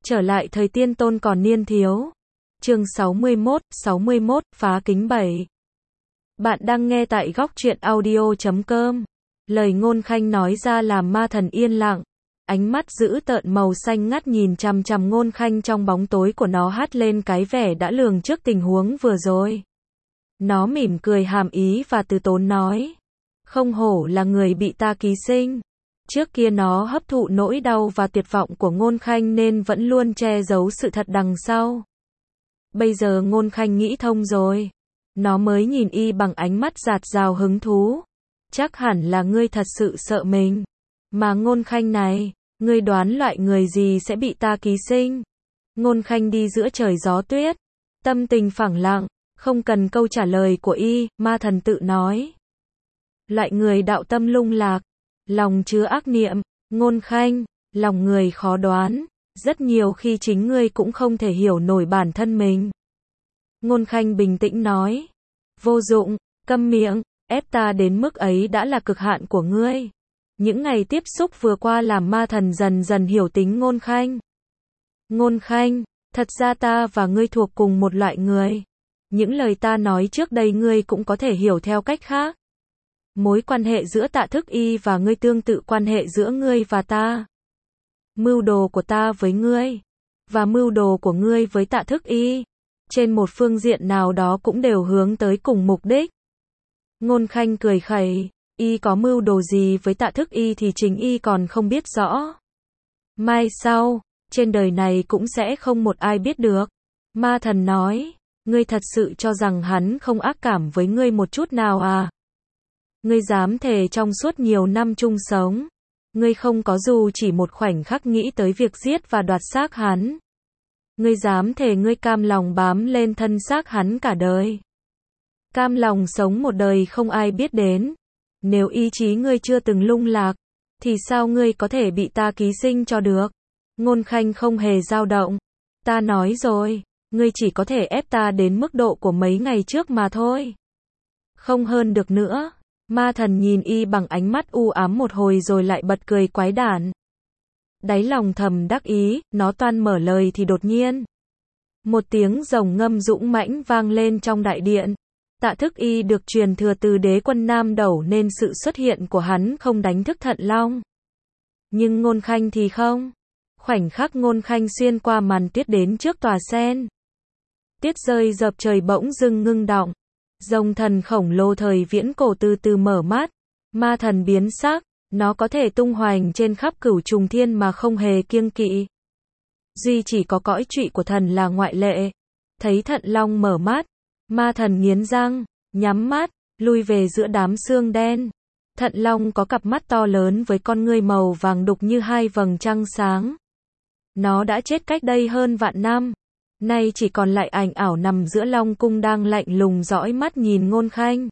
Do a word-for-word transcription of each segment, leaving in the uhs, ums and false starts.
Trở lại thời tiên tôn còn niên thiếu. Chương sáu mươi mốt, sáu mươi mốt, phá kính bảy. Bạn đang nghe tại góc truyện audio chấm com. Lời Ngôn Khanh nói ra làm ma thần yên lặng. Ánh mắt dữ tợn màu xanh ngắt nhìn chằm chằm Ngôn Khanh, trong bóng tối của nó hắt lên cái vẻ đã lường trước tình huống vừa rồi. Nó mỉm cười hàm ý và từ tốn nói. Không hổ là người bị ta ký sinh. Trước kia nó hấp thụ nỗi đau và tuyệt vọng của Ngôn Khanh nên vẫn luôn che giấu sự thật đằng sau. Bây giờ Ngôn Khanh nghĩ thông rồi. Nó mới nhìn y bằng ánh mắt dạt dào hứng thú. Chắc hẳn là ngươi thật sự sợ mình. Mà Ngôn Khanh này, ngươi đoán loại người gì sẽ bị ta ký sinh? Ngôn Khanh đi giữa trời gió tuyết. Tâm tình phẳng lặng, không cần câu trả lời của y, ma thần tự nói. Loại người đạo tâm lung lạc, lòng chứa ác niệm. Ngôn Khanh, lòng người khó đoán. Rất nhiều khi chính ngươi cũng không thể hiểu nổi bản thân mình. Ngôn Khanh bình tĩnh nói. Vô dụng, câm miệng, ép ta đến mức ấy đã là cực hạn của ngươi. Những ngày tiếp xúc vừa qua làm ma thần dần dần hiểu tính Ngôn Khanh. Ngôn Khanh, thật ra ta và ngươi thuộc cùng một loại người. Những lời ta nói trước đây ngươi cũng có thể hiểu theo cách khác. Mối quan hệ giữa Tạ Thức Y và ngươi tương tự quan hệ giữa ngươi và ta. Mưu đồ của ta với ngươi, và mưu đồ của ngươi với Tạ Thức Y, trên một phương diện nào đó cũng đều hướng tới cùng mục đích. Ngôn Khanh cười khẩy, y có mưu đồ gì với Tạ Thức Y thì chính y còn không biết rõ. Mai sau, trên đời này cũng sẽ không một ai biết được. Ma thần nói, ngươi thật sự cho rằng hắn không ác cảm với ngươi một chút nào à? Ngươi dám thề trong suốt nhiều năm chung sống, ngươi không có dù chỉ một khoảnh khắc nghĩ tới việc giết và đoạt xác hắn. Ngươi dám thề ngươi cam lòng bám lên thân xác hắn cả đời. Cam lòng sống một đời không ai biết đến. Nếu ý chí ngươi chưa từng lung lạc, thì sao ngươi có thể bị ta ký sinh cho được? Ngôn Khanh không hề dao động. Ta nói rồi, ngươi chỉ có thể ép ta đến mức độ của mấy ngày trước mà thôi. Không hơn được nữa. Ma thần nhìn y bằng ánh mắt u ám một hồi rồi lại bật cười quái đản. Đáy lòng thầm đắc ý, nó toan mở lời thì đột nhiên. Một tiếng rồng ngâm dũng mãnh vang lên trong đại điện. Tạ Thức Y được truyền thừa từ đế quân Nam Đẩu nên sự xuất hiện của hắn không đánh thức Thận Long. Nhưng Ngôn Khanh thì không. Khoảnh khắc Ngôn Khanh xuyên qua màn tuyết đến trước tòa sen. Tuyết rơi dập trời bỗng dưng ngưng đọng. Rồng thần khổng lồ thời viễn cổ từ từ mở mắt. Ma thần biến sắc, nó có thể tung hoành trên khắp cửu trùng thiên mà không hề kiêng kỵ. Duy chỉ có cõi trụy của thần là ngoại lệ. Thấy Thận Long mở mắt, ma thần nghiến răng, nhắm mắt, lui về giữa đám xương đen. Thận Long có cặp mắt to lớn với con ngươi màu vàng đục như hai vầng trăng sáng. Nó đã chết cách đây hơn vạn năm. Nay chỉ còn lại ảnh ảo nằm giữa Long cung đang lạnh lùng dõi mắt nhìn Ngôn Khanh.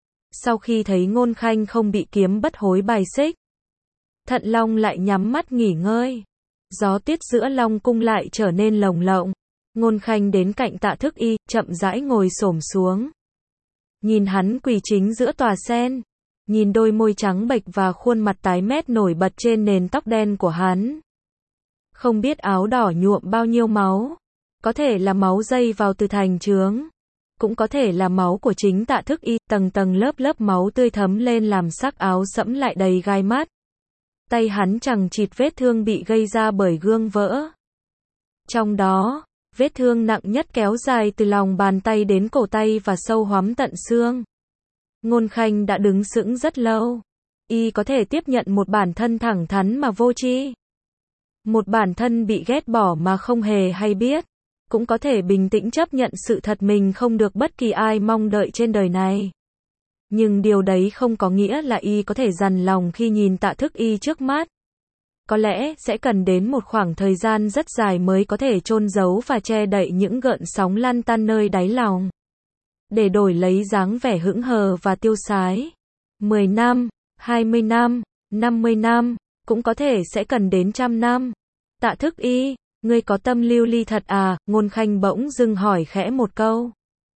Sau khi thấy Ngôn Khanh không bị kiếm bất hối bài xích, Thận Long lại nhắm mắt nghỉ ngơi. Gió tuyết giữa Long cung lại trở nên lồng lộng. Ngôn Khanh đến cạnh Tạ Thức Y, chậm rãi ngồi xổm xuống. Nhìn hắn quỳ chính giữa tòa sen. Nhìn đôi môi trắng bệch và khuôn mặt tái mét nổi bật trên nền tóc đen của hắn. Không biết áo đỏ nhuộm bao nhiêu máu. Có thể là máu dây vào từ thành chướng. Cũng có thể là máu của chính Tạ Thức Y, tầng tầng lớp lớp máu tươi thấm lên làm sắc áo sẫm lại đầy gai mắt. Tay hắn chằng chịt vết thương bị gây ra bởi gương vỡ. Trong đó, vết thương nặng nhất kéo dài từ lòng bàn tay đến cổ tay và sâu hoắm tận xương. Ngôn Khanh đã đứng sững rất lâu. Y có thể tiếp nhận một bản thân thẳng thắn mà vô tri. Một bản thân bị ghét bỏ mà không hề hay biết. Cũng có thể bình tĩnh chấp nhận sự thật mình không được bất kỳ ai mong đợi trên đời này. Nhưng điều đấy không có nghĩa là y có thể dằn lòng khi nhìn Tạ Thức Y trước mắt. Có lẽ sẽ cần đến một khoảng thời gian rất dài mới có thể chôn giấu và che đậy những gợn sóng lăn tăn nơi đáy lòng. Để đổi lấy dáng vẻ hững hờ và tiêu sái. mười năm, hai mươi năm, năm mươi năm, cũng có thể sẽ cần đến trăm năm. Tạ Thức Y, ngươi có tâm lưu ly thật à? Ngôn Khanh bỗng dưng hỏi khẽ một câu.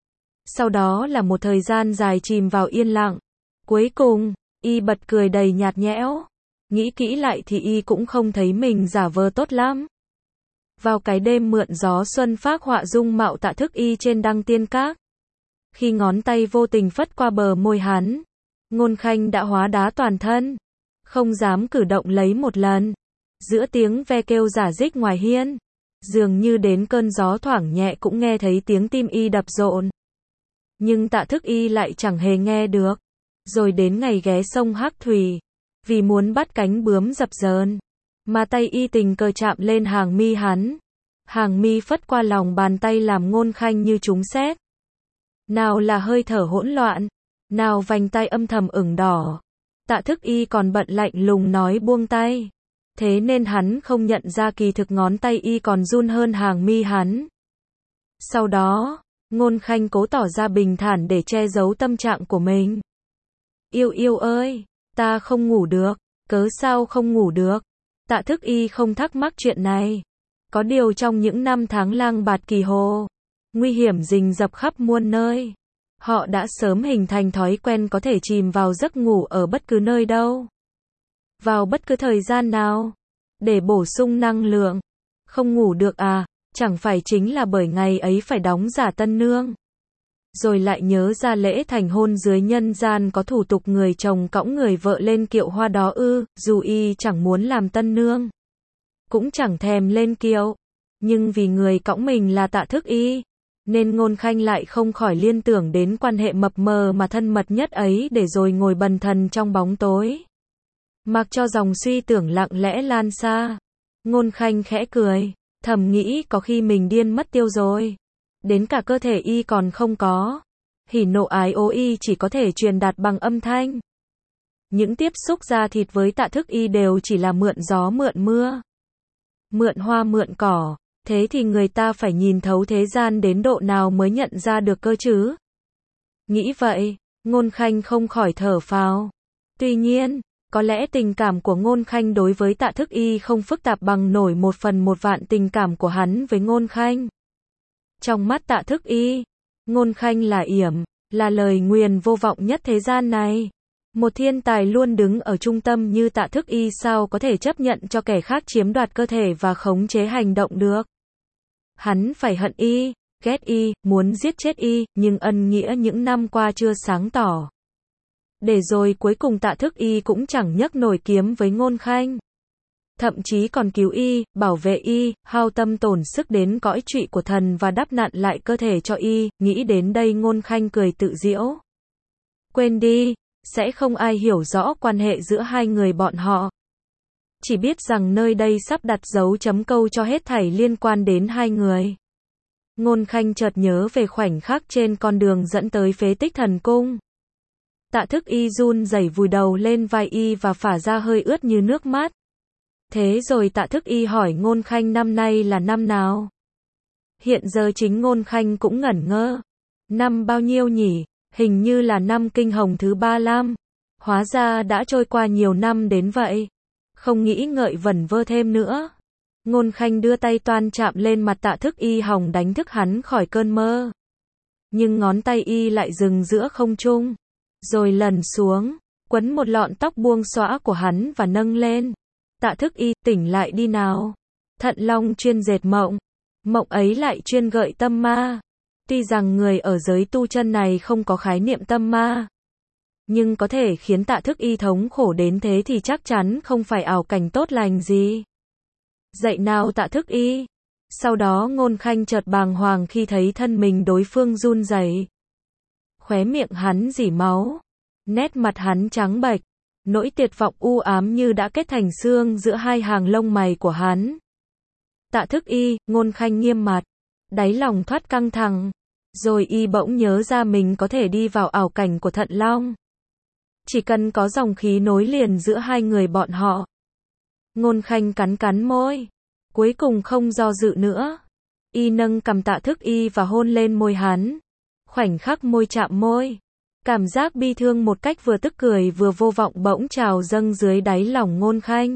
Sau đó là một thời gian dài chìm vào yên lặng. Cuối cùng, y bật cười đầy nhạt nhẽo. Nghĩ kỹ lại thì y cũng không thấy mình giả vờ tốt lắm. Vào cái đêm mượn gió xuân phác họa dung mạo Tạ Thức Y trên đăng tiên các. Khi ngón tay vô tình phất qua bờ môi hắn, Ngôn Khanh đã hóa đá toàn thân, không dám cử động lấy một lần. Giữa tiếng ve kêu rả rích ngoài hiên, dường như đến cơn gió thoảng nhẹ cũng nghe thấy tiếng tim y đập rộn. Nhưng Tạ Thức Y lại chẳng hề nghe được. Rồi đến ngày ghé sông Hắc Thủy, vì muốn bắt cánh bướm dập dờn, mà tay y tình cờ chạm lên hàng mi hắn. Hàng mi phất qua lòng bàn tay làm Ngôn Khanh như trúng sét. Nào là hơi thở hỗn loạn, nào vành tay âm thầm ửng đỏ. Tạ Thức Y còn bận lạnh lùng nói buông tay. Thế nên hắn không nhận ra kỳ thực ngón tay y còn run hơn hàng mi hắn. Sau đó, Ngôn Khanh cố tỏ ra bình thản để che giấu tâm trạng của mình. Yêu yêu ơi, ta không ngủ được. Cớ sao không ngủ được? Tạ Thức Y không thắc mắc chuyện này. Có điều trong những năm tháng lang bạt kỳ hồ, nguy hiểm rình rập khắp muôn nơi, họ đã sớm hình thành thói quen có thể chìm vào giấc ngủ ở bất cứ nơi đâu, vào bất cứ thời gian nào, để bổ sung năng lượng. Không ngủ được à? Chẳng phải chính là bởi ngày ấy phải đóng giả tân nương. Rồi lại nhớ ra lễ thành hôn dưới nhân gian có thủ tục người chồng cõng người vợ lên kiệu hoa đó ư, dù y chẳng muốn làm tân nương, cũng chẳng thèm lên kiệu. Nhưng vì người cõng mình là Tạ Thức Y, nên Ngôn Khanh lại không khỏi liên tưởng đến quan hệ mập mờ mà thân mật nhất ấy để rồi ngồi bần thần trong bóng tối. Mặc cho dòng suy tưởng lặng lẽ lan xa, Ngôn Khanh khẽ cười, thầm nghĩ có khi mình điên mất tiêu rồi. Đến cả cơ thể y còn không có. Hỉ nộ ái ố y chỉ có thể truyền đạt bằng âm thanh. Những tiếp xúc da thịt với Tạ Thức Y đều chỉ là mượn gió mượn mưa, mượn hoa mượn cỏ. Thế thì người ta phải nhìn thấu thế gian đến độ nào mới nhận ra được cơ chứ? Nghĩ vậy, Ngôn Khanh không khỏi thở phào. Tuy nhiên, có lẽ tình cảm của Ngôn Khanh đối với Tạ Thức Y không phức tạp bằng nổi một phần một vạn tình cảm của hắn với Ngôn Khanh. Trong mắt Tạ Thức Y, Ngôn Khanh là yểm, là lời nguyền vô vọng nhất thế gian này. Một thiên tài luôn đứng ở trung tâm như Tạ Thức Y sao có thể chấp nhận cho kẻ khác chiếm đoạt cơ thể và khống chế hành động được. Hắn phải hận y, ghét y, muốn giết chết y, nhưng ân nghĩa những năm qua chưa sáng tỏ. Để rồi cuối cùng Tạ Thức Y cũng chẳng nhấc nổi kiếm với Ngôn Khanh. Thậm chí còn cứu y, bảo vệ y, hao tâm tổn sức đến cõi trụy của thần và đắp nặn lại cơ thể cho y. Nghĩ đến đây Ngôn Khanh cười tự giễu. Quên đi, sẽ không ai hiểu rõ quan hệ giữa hai người bọn họ. Chỉ biết rằng nơi đây sắp đặt dấu chấm câu cho hết thảy liên quan đến hai người. Ngôn Khanh chợt nhớ về khoảnh khắc trên con đường dẫn tới phế tích thần cung. Tạ Thức Y run rẩy vùi đầu lên vai y và phả ra hơi ướt như nước mắt. Thế rồi Tạ Thức Y hỏi Ngôn Khanh năm nay là năm nào? Hiện giờ chính Ngôn Khanh cũng ngẩn ngơ. Năm bao nhiêu nhỉ? Hình như là năm kinh hồng thứ ba lăm. Hóa ra đã trôi qua nhiều năm đến vậy. Không nghĩ ngợi vẩn vơ thêm nữa. Ngôn Khanh đưa tay toan chạm lên mặt Tạ Thức Y hòng đánh thức hắn khỏi cơn mơ. Nhưng ngón tay y lại dừng giữa không trung. Rồi lần xuống, quấn một lọn tóc buông xõa của hắn và nâng lên. Tạ Thức Y, tỉnh lại đi nào. Thận Long chuyên dệt mộng. Mộng ấy lại chuyên gợi tâm ma. Tuy rằng người ở giới tu chân này không có khái niệm tâm ma, nhưng có thể khiến Tạ Thức Y thống khổ đến thế thì chắc chắn không phải ảo cảnh tốt lành gì. Dậy nào Tạ Thức Y. Sau đó Ngôn Khanh chợt bàng hoàng khi thấy thân mình đối phương run rẩy. Khóe miệng hắn rỉ máu. Nét mặt hắn trắng bệch. Nỗi tuyệt vọng u ám như đã kết thành xương giữa hai hàng lông mày của hắn. Tạ Thức Y, Ngôn Khanh nghiêm mặt. Đáy lòng thoát căng thẳng. Rồi y bỗng nhớ ra mình có thể đi vào ảo cảnh của Thận Long. Chỉ cần có dòng khí nối liền giữa hai người bọn họ. Ngôn Khanh cắn cắn môi. Cuối cùng không do dự nữa. Y nâng cằm Tạ Thức Y và hôn lên môi hắn. Khoảnh khắc môi chạm môi. Cảm giác bi thương một cách vừa tức cười vừa vô vọng bỗng trào dâng dưới đáy lòng Ngôn Khanh.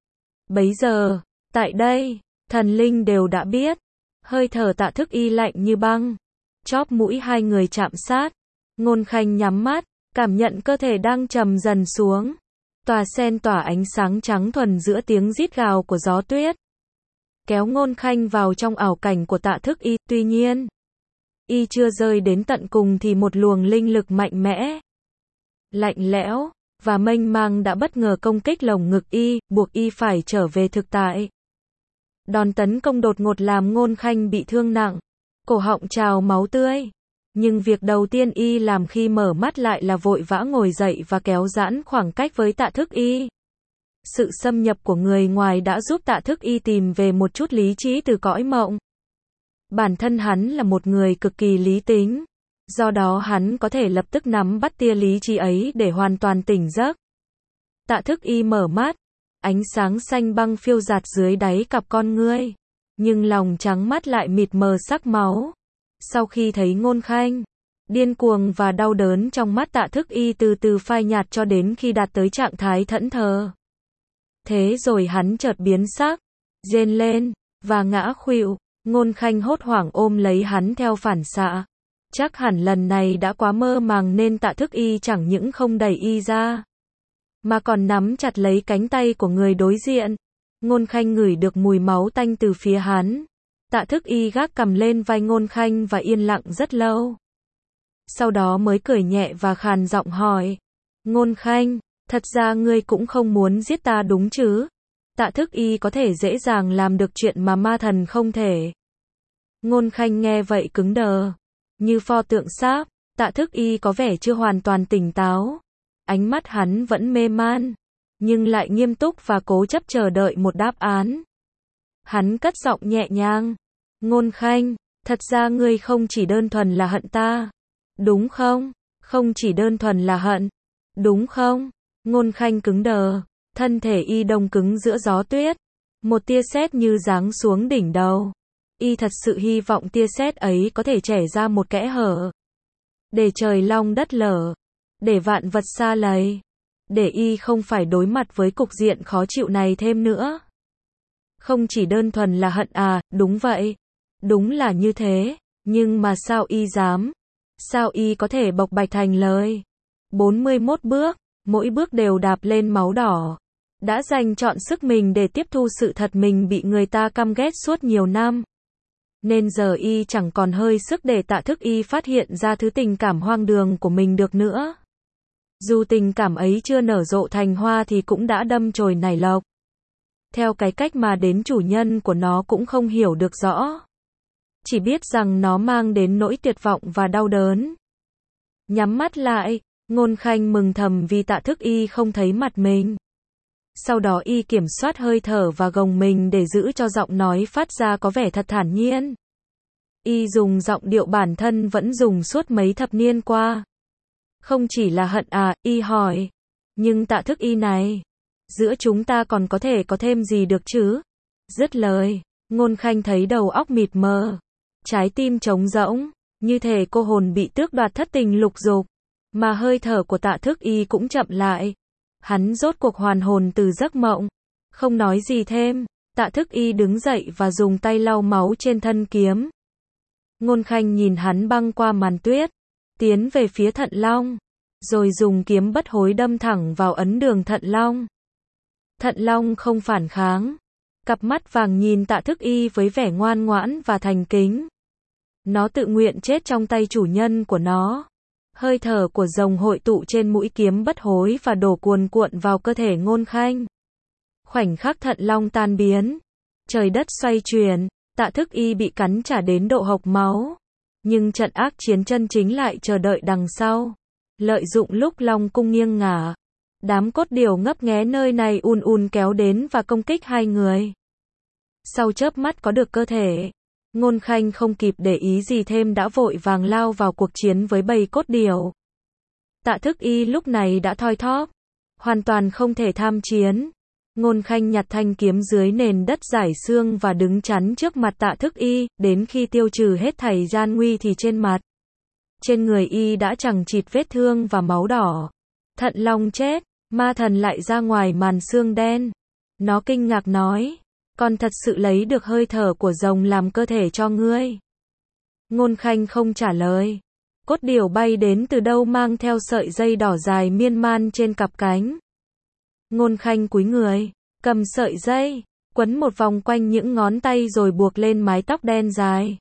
Bấy giờ, tại đây, thần linh đều đã biết. Hơi thở Tạ Thức Y lạnh như băng. Chóp mũi hai người chạm sát. Ngôn Khanh nhắm mắt, cảm nhận cơ thể đang trầm dần xuống. Tòa sen tỏa ánh sáng trắng thuần giữa tiếng rít gào của gió tuyết. kéo Ngôn Khanh vào trong ảo cảnh của Tạ Thức Y, tuy nhiên, y chưa rơi đến tận cùng thì một luồng linh lực mạnh mẽ, lạnh lẽo và mênh mang đã bất ngờ công kích lồng ngực y, buộc y phải trở về thực tại. Đòn tấn công đột ngột làm Ngôn Khanh bị thương nặng, cổ họng trào máu tươi. Nhưng việc đầu tiên y làm khi mở mắt lại là vội vã ngồi dậy và kéo giãn khoảng cách với Tạ Thức Y. Sự xâm nhập của người ngoài đã giúp Tạ Thức Y tìm về một chút lý trí từ cõi mộng. Bản thân hắn là một người cực kỳ lý tính, do đó hắn có thể lập tức nắm bắt tia lý trí ấy để hoàn toàn tỉnh giấc. Tạ Thức Y mở mắt, ánh sáng xanh băng phiêu dạt dưới đáy cặp con ngươi, nhưng lòng trắng mắt lại mịt mờ sắc máu. Sau khi thấy Ngôn Khanh, điên cuồng và đau đớn trong mắt Tạ Thức Y từ từ phai nhạt cho đến khi đạt tới trạng thái thẫn thờ. Thế rồi hắn chợt biến sắc, rên lên, và ngã khuỵu. Ngôn Khanh hốt hoảng ôm lấy hắn theo phản xạ. Chắc hẳn lần này đã quá mơ màng nên Tạ Thức Y chẳng những không đẩy y ra, mà còn nắm chặt lấy cánh tay của người đối diện. Ngôn Khanh ngửi được mùi máu tanh từ phía hắn. Tạ Thức Y gác cằm lên vai Ngôn Khanh và yên lặng rất lâu. Sau đó mới cười nhẹ và khàn giọng hỏi. Ngôn Khanh, thật ra ngươi cũng không muốn giết ta đúng chứ? Tạ Thức Y có thể dễ dàng làm được chuyện mà ma thần không thể. Ngôn Khanh nghe vậy cứng đờ, như pho tượng sáp. Tạ Thức Y có vẻ chưa hoàn toàn tỉnh táo. Ánh mắt hắn vẫn mê man, nhưng lại nghiêm túc và cố chấp chờ đợi một đáp án. Hắn cất giọng nhẹ nhàng. Ngôn Khanh, thật ra ngươi không chỉ đơn thuần là hận ta, đúng không? Không chỉ đơn thuần là hận, đúng không? Ngôn Khanh cứng đờ, thân thể y đông cứng giữa gió tuyết. Một tia sét như giáng xuống đỉnh đầu. Y thật sự hy vọng tia sét ấy có thể chẻ ra một kẽ hở, để trời long đất lở, để vạn vật sa lầy, để y không phải đối mặt với cục diện khó chịu này thêm nữa. Không chỉ đơn thuần là hận à, đúng vậy. Đúng là như thế, nhưng mà sao y dám? Sao y có thể bộc bạch thành lời? bốn mươi mốt bước, mỗi bước đều đạp lên máu đỏ. Đã dành trọn sức mình để tiếp thu sự thật mình bị người ta căm ghét suốt nhiều năm. Nên giờ y chẳng còn hơi sức để Tạ Thức Y phát hiện ra thứ tình cảm hoang đường của mình được nữa. Dù tình cảm ấy chưa nở rộ thành hoa thì cũng đã đâm chồi nảy lộc. Theo cái cách mà đến chủ nhân của nó cũng không hiểu được rõ. Chỉ biết rằng nó mang đến nỗi tuyệt vọng và đau đớn. Nhắm mắt lại, Ngôn Khanh mừng thầm vì Tạ Thức Y không thấy mặt mình. Sau đó y kiểm soát hơi thở và gồng mình để giữ cho giọng nói phát ra có vẻ thật thản nhiên. Y dùng giọng điệu bản thân vẫn dùng suốt mấy thập niên qua. Không chỉ là hận à, y hỏi. Nhưng Tạ Thức Y này, giữa chúng ta còn có thể có thêm gì được chứ? Dứt lời, Ngôn Khanh thấy đầu óc mịt mờ, trái tim trống rỗng, như thể cô hồn bị tước đoạt thất tình lục dục, mà hơi thở của Tạ Thức Y cũng chậm lại. Hắn rốt cuộc hoàn hồn từ giấc mộng, không nói gì thêm. Tạ Thức Y đứng dậy và dùng tay lau máu trên thân kiếm. Ngôn Khanh nhìn hắn băng qua màn tuyết, tiến về phía Thận Long, rồi dùng kiếm bất hối đâm thẳng vào ấn đường Thận Long. Thận Long không phản kháng, cặp mắt vàng nhìn Tạ Thức Y với vẻ ngoan ngoãn và thành kính. Nó tự nguyện chết trong tay chủ nhân của nó. Hơi thở của rồng hội tụ trên mũi kiếm bất hối và đổ cuồn cuộn vào cơ thể Ngôn Khanh. Khoảnh khắc Thận Long tan biến, trời đất xoay chuyển, Tạ Thức Y bị cắn trả đến độ hộc máu. Nhưng trận ác chiến chân chính lại chờ đợi đằng sau. Lợi dụng lúc Long cung nghiêng ngả, đám cốt điểu ngấp nghé nơi này ùn ùn kéo đến và công kích hai người. Sau chớp mắt có được cơ thể, Ngôn Khanh không kịp để ý gì thêm đã vội vàng lao vào cuộc chiến với bầy cốt điểu. Tạ Thức Y lúc này đã thoi thóp, hoàn toàn không thể tham chiến. Ngôn Khanh nhặt thanh kiếm dưới nền đất rải xương và đứng chắn trước mặt Tạ Thức Y, đến khi tiêu trừ hết thảy gian nguy thì trên mặt, trên người y đã chằng chịt vết thương và máu đỏ. Thận Long chết, ma thần lại ra ngoài màn xương đen. Nó kinh ngạc nói, con thật sự lấy được hơi thở của rồng làm cơ thể cho ngươi? Ngôn Khanh không trả lời. Cốt điểu bay đến từ đâu mang theo sợi dây đỏ dài miên man trên cặp cánh. Ngôn Khanh cúi người, cầm sợi dây, quấn một vòng quanh những ngón tay rồi buộc lên mái tóc đen dài.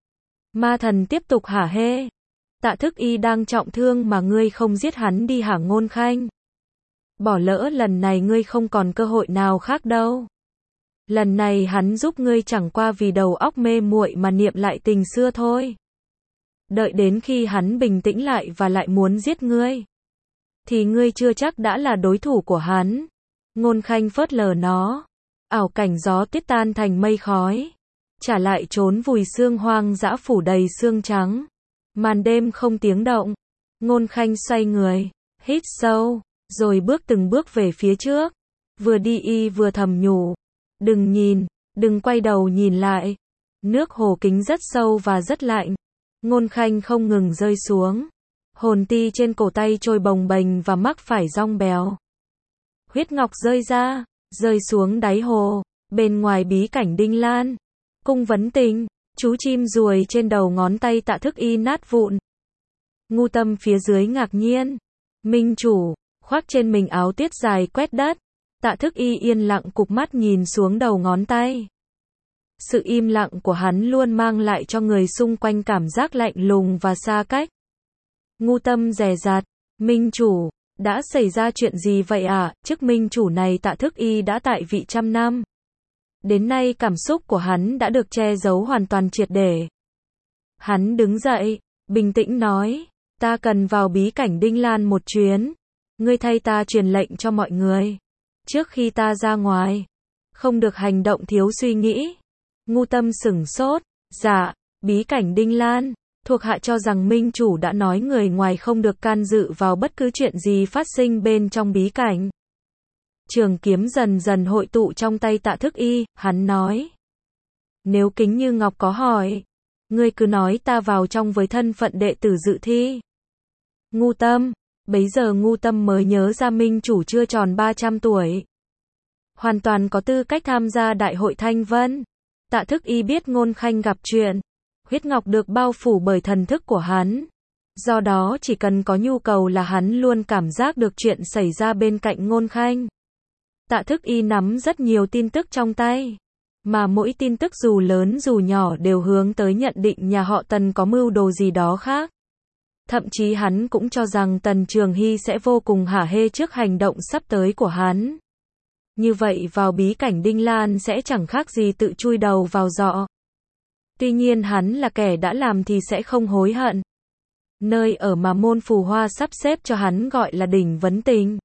Ma thần tiếp tục hả hê. Tạ Thức Y đang trọng thương mà ngươi không giết hắn đi hả Ngôn Khanh? Bỏ lỡ lần này ngươi không còn cơ hội nào khác đâu. Lần này hắn giúp ngươi chẳng qua vì đầu óc mê muội mà niệm lại tình xưa thôi. Đợi đến khi hắn bình tĩnh lại và lại muốn giết ngươi, thì ngươi chưa chắc đã là đối thủ của hắn. Ngôn Khanh phớt lờ nó. Ảo cảnh gió tiết tan thành mây khói. Trả lại trốn vùi xương hoang dã phủ đầy xương trắng. Màn đêm không tiếng động. Ngôn Khanh xoay người, hít sâu, rồi bước từng bước về phía trước. Vừa đi y vừa thầm nhủ. Đừng nhìn, đừng quay đầu nhìn lại. Nước hồ kính rất sâu và rất lạnh. Ngôn Khanh không ngừng rơi xuống. Hồn ti trên cổ tay trôi bồng bềnh và mắc phải rong béo. Huyết ngọc rơi ra, rơi xuống đáy hồ. Bên ngoài bí cảnh Đinh Lan, cung vấn tình, chú chim ruồi trên đầu ngón tay Tạ Thức Y nát vụn. Ngu Tâm phía dưới ngạc nhiên. Minh chủ, khoác trên mình áo tuyết dài quét đất. Tạ Thức Y yên lặng cụp mắt nhìn xuống đầu ngón tay. Sự im lặng của hắn luôn mang lại cho người xung quanh cảm giác lạnh lùng và xa cách. Ngu Tâm dè dặt. Minh chủ, đã xảy ra chuyện gì vậy ạ? À? Chức minh chủ này Tạ Thức Y đã tại vị trăm năm. Đến nay cảm xúc của hắn đã được che giấu hoàn toàn triệt để. Hắn đứng dậy, bình tĩnh nói, ta cần vào bí cảnh Đinh Lan một chuyến. Ngươi thay ta truyền lệnh cho mọi người. Trước khi ta ra ngoài, không được hành động thiếu suy nghĩ. Ngu Tâm sửng sốt, dạ, bí cảnh Đinh Lan, thuộc hạ cho rằng minh chủ đã nói người ngoài không được can dự vào bất cứ chuyện gì phát sinh bên trong bí cảnh. Trường kiếm dần dần hội tụ trong tay Tạ Thức Y, hắn nói. Nếu Kính Như Ngọc có hỏi, ngươi cứ nói ta vào trong với thân phận đệ tử dự thi. Ngu Tâm, bấy giờ Ngu Tâm mới nhớ ra minh chủ chưa tròn ba trăm tuổi. Hoàn toàn có tư cách tham gia đại hội Thanh Vân. Tạ Thức Y biết Ngôn Khanh gặp chuyện. Huyết ngọc được bao phủ bởi thần thức của hắn. Do đó chỉ cần có nhu cầu là hắn luôn cảm giác được chuyện xảy ra bên cạnh Ngôn Khanh. Tạ Thức Y nắm rất nhiều tin tức trong tay. Mà mỗi tin tức dù lớn dù nhỏ đều hướng tới nhận định nhà họ Tần có mưu đồ gì đó khác. Thậm chí hắn cũng cho rằng Tần Trường Hy sẽ vô cùng hả hê trước hành động sắp tới của hắn. Như vậy vào bí cảnh Đinh Lan sẽ chẳng khác gì tự chui đầu vào giọ. Tuy nhiên hắn là kẻ đã làm thì sẽ không hối hận. Nơi ở mà môn phù hoa sắp xếp cho hắn gọi là đỉnh vấn tình.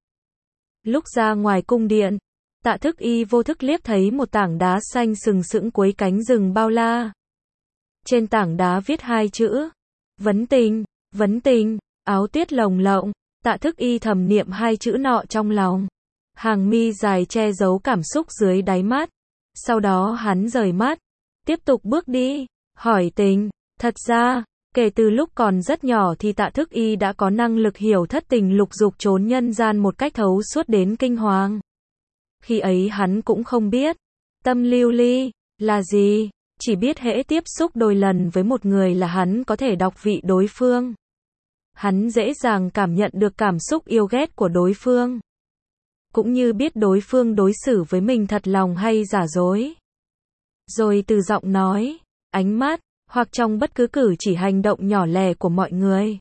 Lúc ra ngoài cung điện, Tạ Thức Y vô thức liếc thấy một tảng đá xanh sừng sững cuối cánh rừng bao la. Trên tảng đá viết hai chữ. Vấn tình, vấn tình, áo tuyết lồng lộng. Tạ Thức Y thầm niệm hai chữ nọ trong lòng. Hàng mi dài che giấu cảm xúc dưới đáy mắt. Sau đó hắn rời mắt. Tiếp tục bước đi. Hỏi tình. Thật ra, kể từ lúc còn rất nhỏ thì Tạ Thức Y đã có năng lực hiểu thất tình lục dục trốn nhân gian một cách thấu suốt đến kinh hoàng. Khi ấy hắn cũng không biết tâm lưu ly là gì, chỉ biết hễ tiếp xúc đôi lần với một người là hắn có thể đọc vị đối phương. Hắn dễ dàng cảm nhận được cảm xúc yêu ghét của đối phương, cũng như biết đối phương đối xử với mình thật lòng hay giả dối. Rồi từ giọng nói, ánh mắt, hoặc trong bất cứ cử chỉ hành động nhỏ lẻ của mọi người,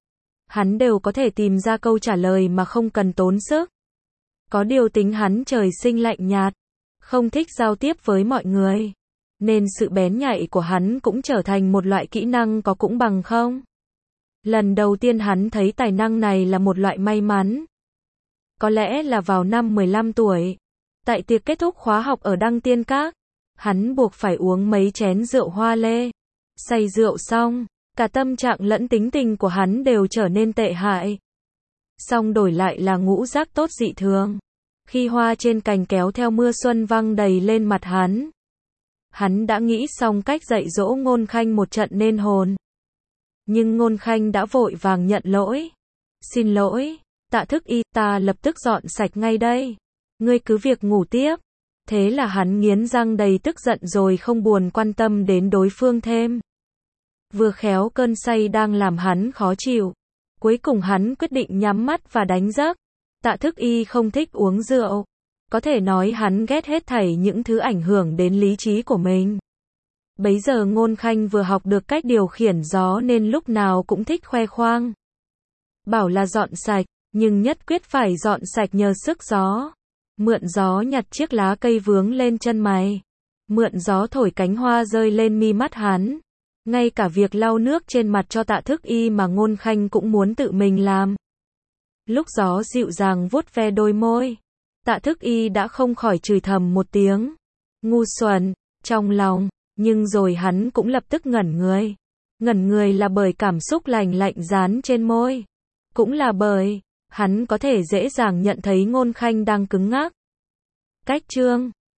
hắn đều có thể tìm ra câu trả lời mà không cần tốn sức. Có điều tính hắn trời sinh lạnh nhạt, không thích giao tiếp với mọi người, nên sự bén nhạy của hắn cũng trở thành một loại kỹ năng có cũng bằng không. Lần đầu tiên hắn thấy tài năng này là một loại may mắn. Có lẽ là vào năm mười lăm tuổi, tại tiệc kết thúc khóa học ở Đăng Tiên Các, hắn buộc phải uống mấy chén rượu hoa lê. Say rượu xong, cả tâm trạng lẫn tính tình của hắn đều trở nên tệ hại. Song đổi lại là ngũ giác tốt dị thường. Khi hoa trên cành kéo theo mưa xuân văng đầy lên mặt hắn, hắn đã nghĩ xong cách dạy dỗ Ngôn Khanh một trận nên hồn. Nhưng Ngôn Khanh đã vội vàng nhận lỗi. Xin lỗi, Tạ Thức Y, ta lập tức dọn sạch ngay đây. Ngươi cứ việc ngủ tiếp. Thế là hắn nghiến răng đầy tức giận rồi không buồn quan tâm đến đối phương thêm. Vừa khéo cơn say đang làm hắn khó chịu. Cuối cùng hắn quyết định nhắm mắt và đánh giấc. Tạ Thức Y không thích uống rượu, Có thể nói hắn ghét hết thảy những thứ ảnh hưởng đến lý trí của mình. Bấy giờ Ngôn Khanh vừa học được cách điều khiển gió nên lúc nào cũng thích khoe khoang. Bảo là dọn sạch, nhưng nhất quyết phải dọn sạch nhờ sức gió. Mượn gió nhặt chiếc lá cây vướng lên chân mày. Mượn gió thổi cánh hoa rơi lên mi mắt hắn. Ngay cả việc lau nước trên mặt cho Tạ Thức Y mà Ngôn Khanh cũng muốn tự mình làm. Lúc gió dịu dàng vuốt ve đôi môi, Tạ Thức Y đã không khỏi chửi thầm một tiếng. Ngu xuẩn, trong lòng, nhưng rồi hắn cũng lập tức ngẩn người. Ngẩn người là bởi cảm xúc lành lạnh dán trên môi. Cũng là bởi, hắn có thể dễ dàng nhận thấy Ngôn Khanh đang cứng ngắc. Cách chương